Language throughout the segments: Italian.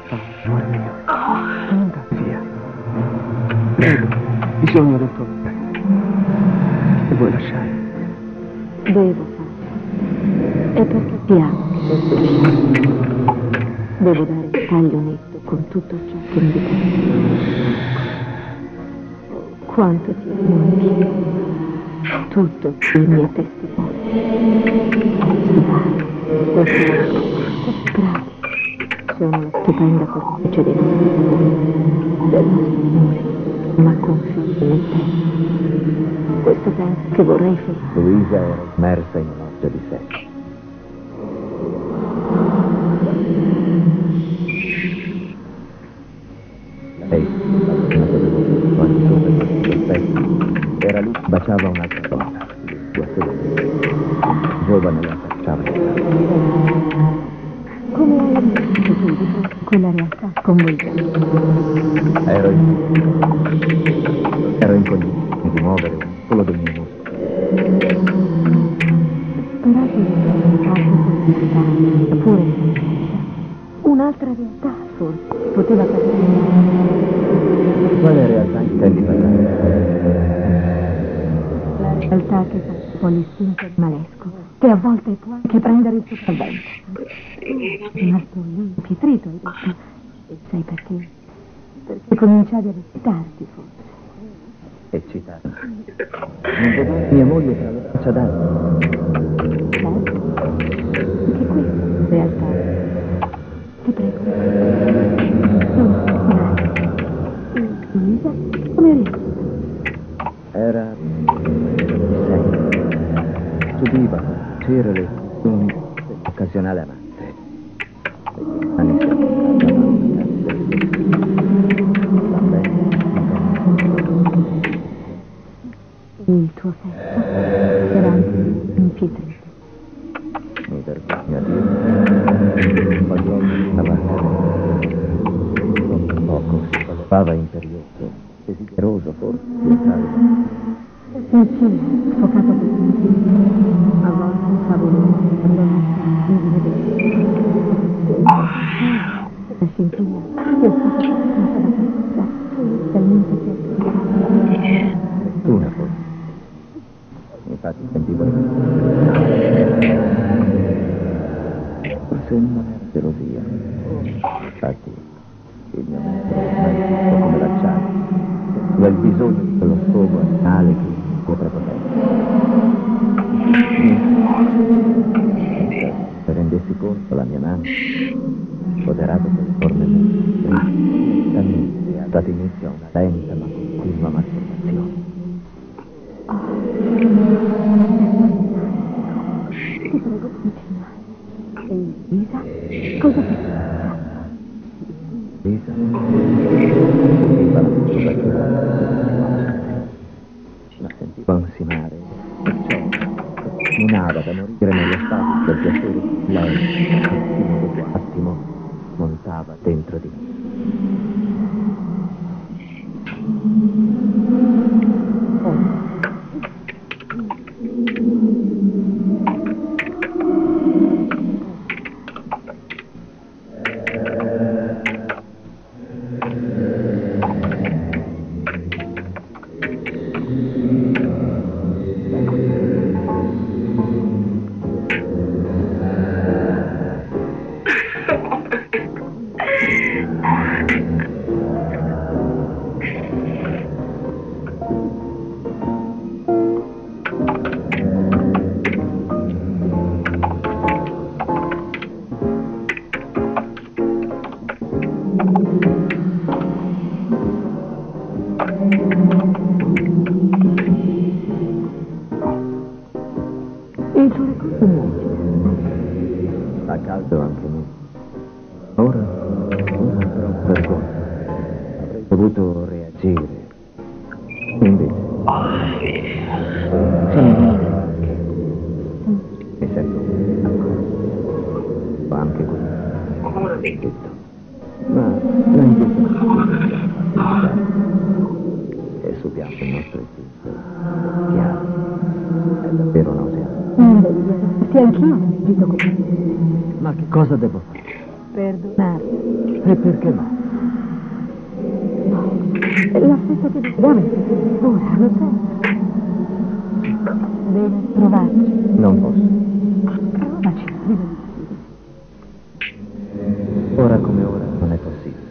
fare, amore mio? Non andare via. Prego, bisogno del tuo bene. E vuoi lasciare? Devo fare. È perché ti amo che devo lasciare. Devo dare un taglio netto con tutto ciò che mi dipende. Quanto ti amo, Pio. Tutto il mio testimone. Questi bravo. Sono la stupenda cornice dei nostri amori, del nostro amore, ma confidi in te. Questo tempo che vorrei fermare. Luisa era immersa in un orgia di sesso. Lei, quando sopra questo specchio, era lì, baciava un'altra donna, sua fedele. Il giovane la abbracciava. Come hai visto tu di fronte a quella realtà sconvolgente? Ero in condizione di muovere un solo dei miei muscoli. Sperato di realtà pure un'altra realtà forse poteva capire. Quale realtà intendi parlare? La realtà che fa un po' l'istinto malesco, che a volte può anche prendere il sopravvento. È rimasto lì, impietrito, hai detto. E sai perché? Perché cominciavi ad eccitarti, forse. Eccitata. Non vedere mia moglie tra le braccia d'altro. Certo. Anche questa è realtà. Ti prego. Luisa, come eri? Era subiva c'era le un occasionale amante. Anni il tuo sesso era anche impietrito. Mi vergogno a dire, ma stava poco, si sollevava imperioso, desideroso forse di entrare. Sì, sfocato per sentire. A volte favoloso, quando non si vedere. La scintilla è stata toccata da questa talmente che Una forse. Infatti sentivo forse non era gelosia. Infatti il mio mento come l'acciaio. Quel bisogno di quello sfogo anale che potrà poter. Se rendessi conto la mia mano, sfoderato per le forme lentamente ha dato inizio a una lenta ma continua masturbazione. ti prego, continua. E Lisa, cosa ti succede? Lisa sentiva la masturbazione, la sentiva ansimare, perciò minava da morire nello stato del piacere. Lei, attimo dopo attimo, montava dentro di me. Il suo ricordo nuovo. Fa caldo anche me. Ora però vergogna. Avrei dovuto reagire. Invece. Mi sento accorto. Anche qui. Ma la indifferenza è sul piano del nostro istinto. Chiaro. È davvero nauseato. Non devi dirti anch'io ho sentito così. Ma che cosa devo fare? perdonarti. E perché no? L'affetto che dobbiamo ora, lo sai. Devi provarci. Non posso. Provaci, viva di Ora come ora non è possibile.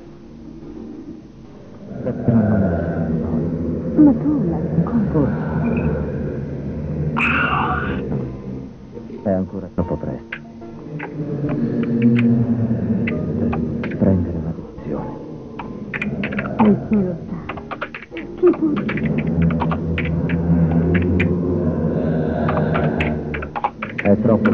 Perché non me la sento poi? Ma tu l'hai ancora. È ancora troppo presto. Per prendere una decisione. E chi lo sa? Chi può dire? È troppo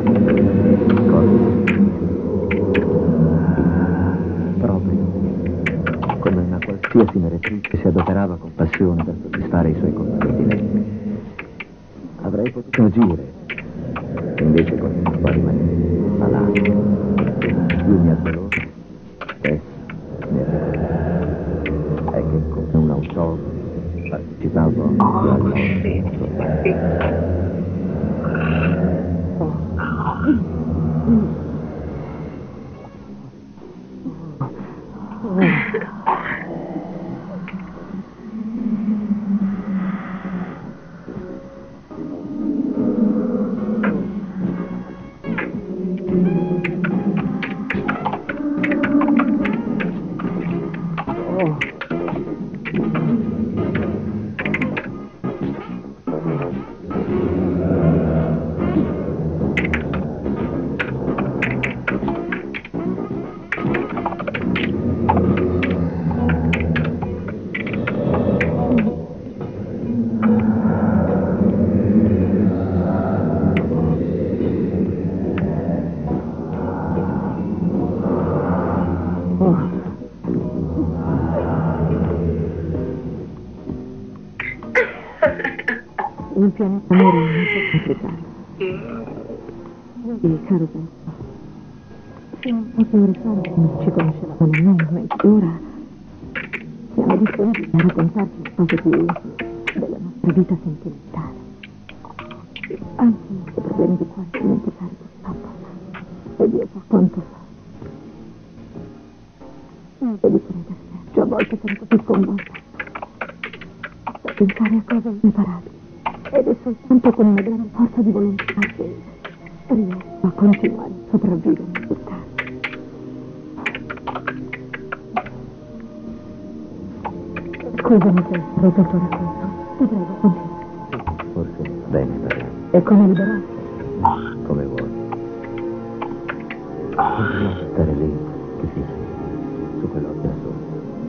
proprio come una qualsiasi meretrice si adoperava con passione per soddisfare i suoi compadri. Avrei potuto agire, invece continuavo a rimanere malato. Lui mi ha dolore, spesso mi ha è che come un autografo partecipavo alla morte. Il pianeta amore è molto complicato. Vedi, caro Petro, fino a poche ore fa non ci conoscevamo nemmeno, mentre ora siamo disponibili a raccontarci le cose più intime della nostra vita sentimentale. Anzi, i problemi di cuore dimenticare purtroppo. E Dio sa quanto fa. Non devi credere, Sergio, a volte sento più sconvolta. Da pensare a cose irreparabili. Ed è soltanto con una grande forza di volontà che riesco a continuare a sopravvivere in città. Scusami se ho rotto il tuo racconto. Ti prego, continua. Forse va bene parlare. E come liberarti? Come vuoi. Continua a stare lì, così, su quell'occhio solo.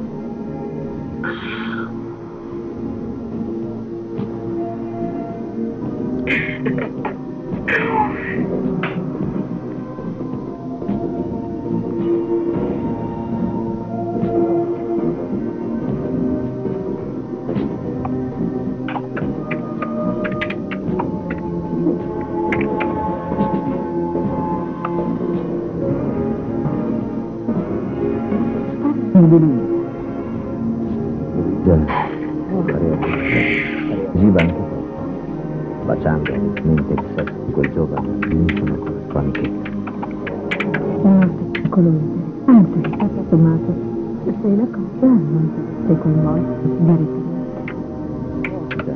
Agiva anche troppo, baciando mentre il sesso di quel giovane uniscono con la sua amichezza. Molto piccolo interessante, tutto sommato. Se la cosa non ti coinvolta, direttamente. Già,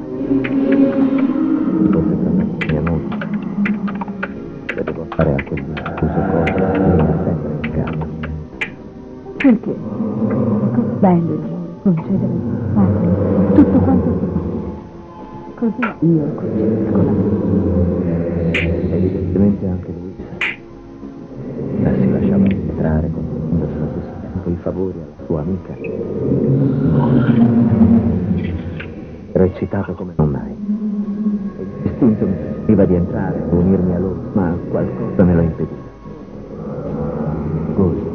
forse tra me e mia moglie. Se devo fare a quel uso cosa, mi è sempre in capo. Perché? Così bello il amore, concedere spazio, tutto quanto si può. Così io concepisco la Evidentemente anche lui la si lasciava penetrare concedendo allo stesso tempo i favori alla sua amica. Ero eccitato come non mai. E l'istinto mi prima di entrare e unirmi a loro, ma qualcosa me lo impediva. Godo.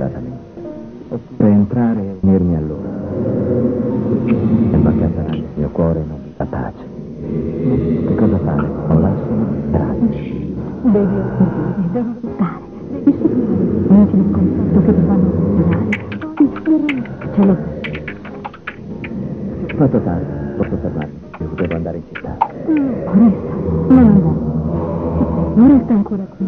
disperatamente. Oppure entrare e unirmi a loro. Ma Catalani, il mio cuore non mi dà pace. Che cosa fare? Non lasciano disperati. Devi osservare, devi aspettare, devi superare gli amici di sconforto che ti fanno funzionare. Ce l'ho. Ho fatto tardi, posso fermarmi. Io devo andare in città. Resta, non andare. Non resta ancora qui.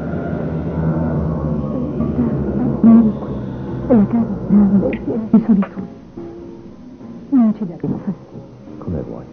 Vieni qui. La casa è grande e piena di solitudine. Non ci daremo fastidio. Come vuoi.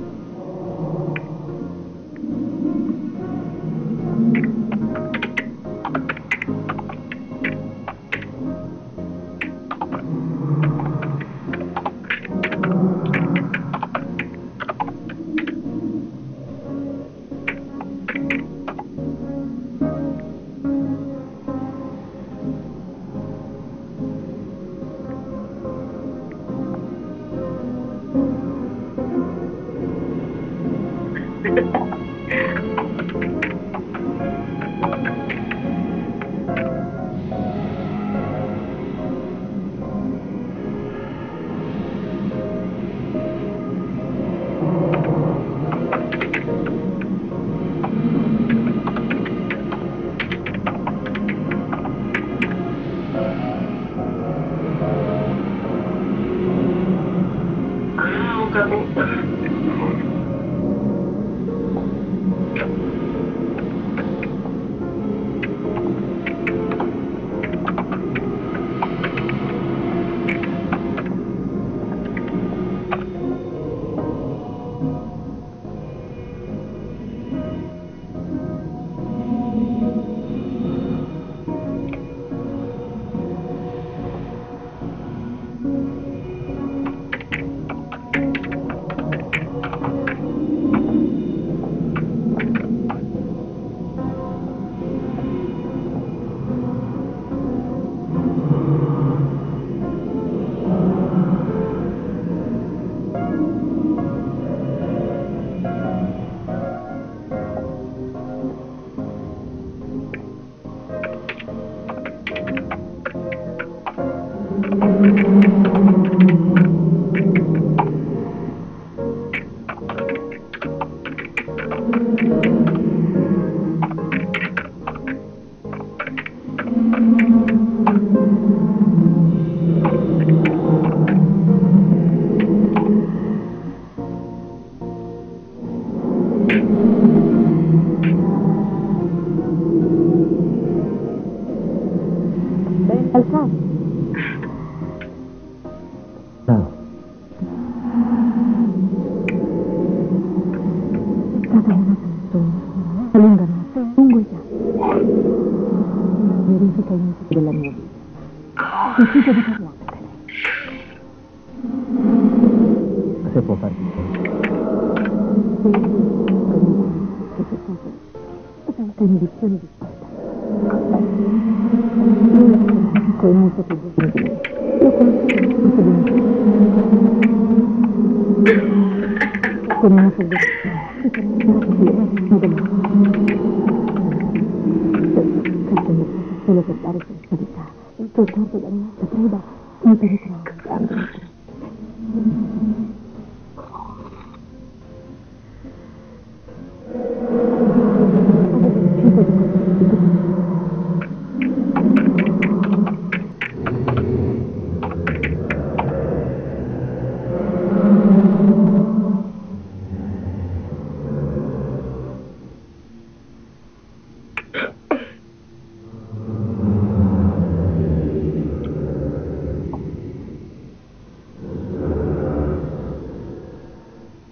Alzate. Ciao. È stata una persona, una lunga notte, un lungo esame. Verifica i motivi della mia vita. Decido di parlartene. Se può farti Che c'è stato senza inibizioni di porta. Lui è molto più giovane di me. Lo conosco molto bene. Con una folgorazione che per me era facendo solo per dare sensualità. Il tuo corpo da mia preda mi penetrava grande.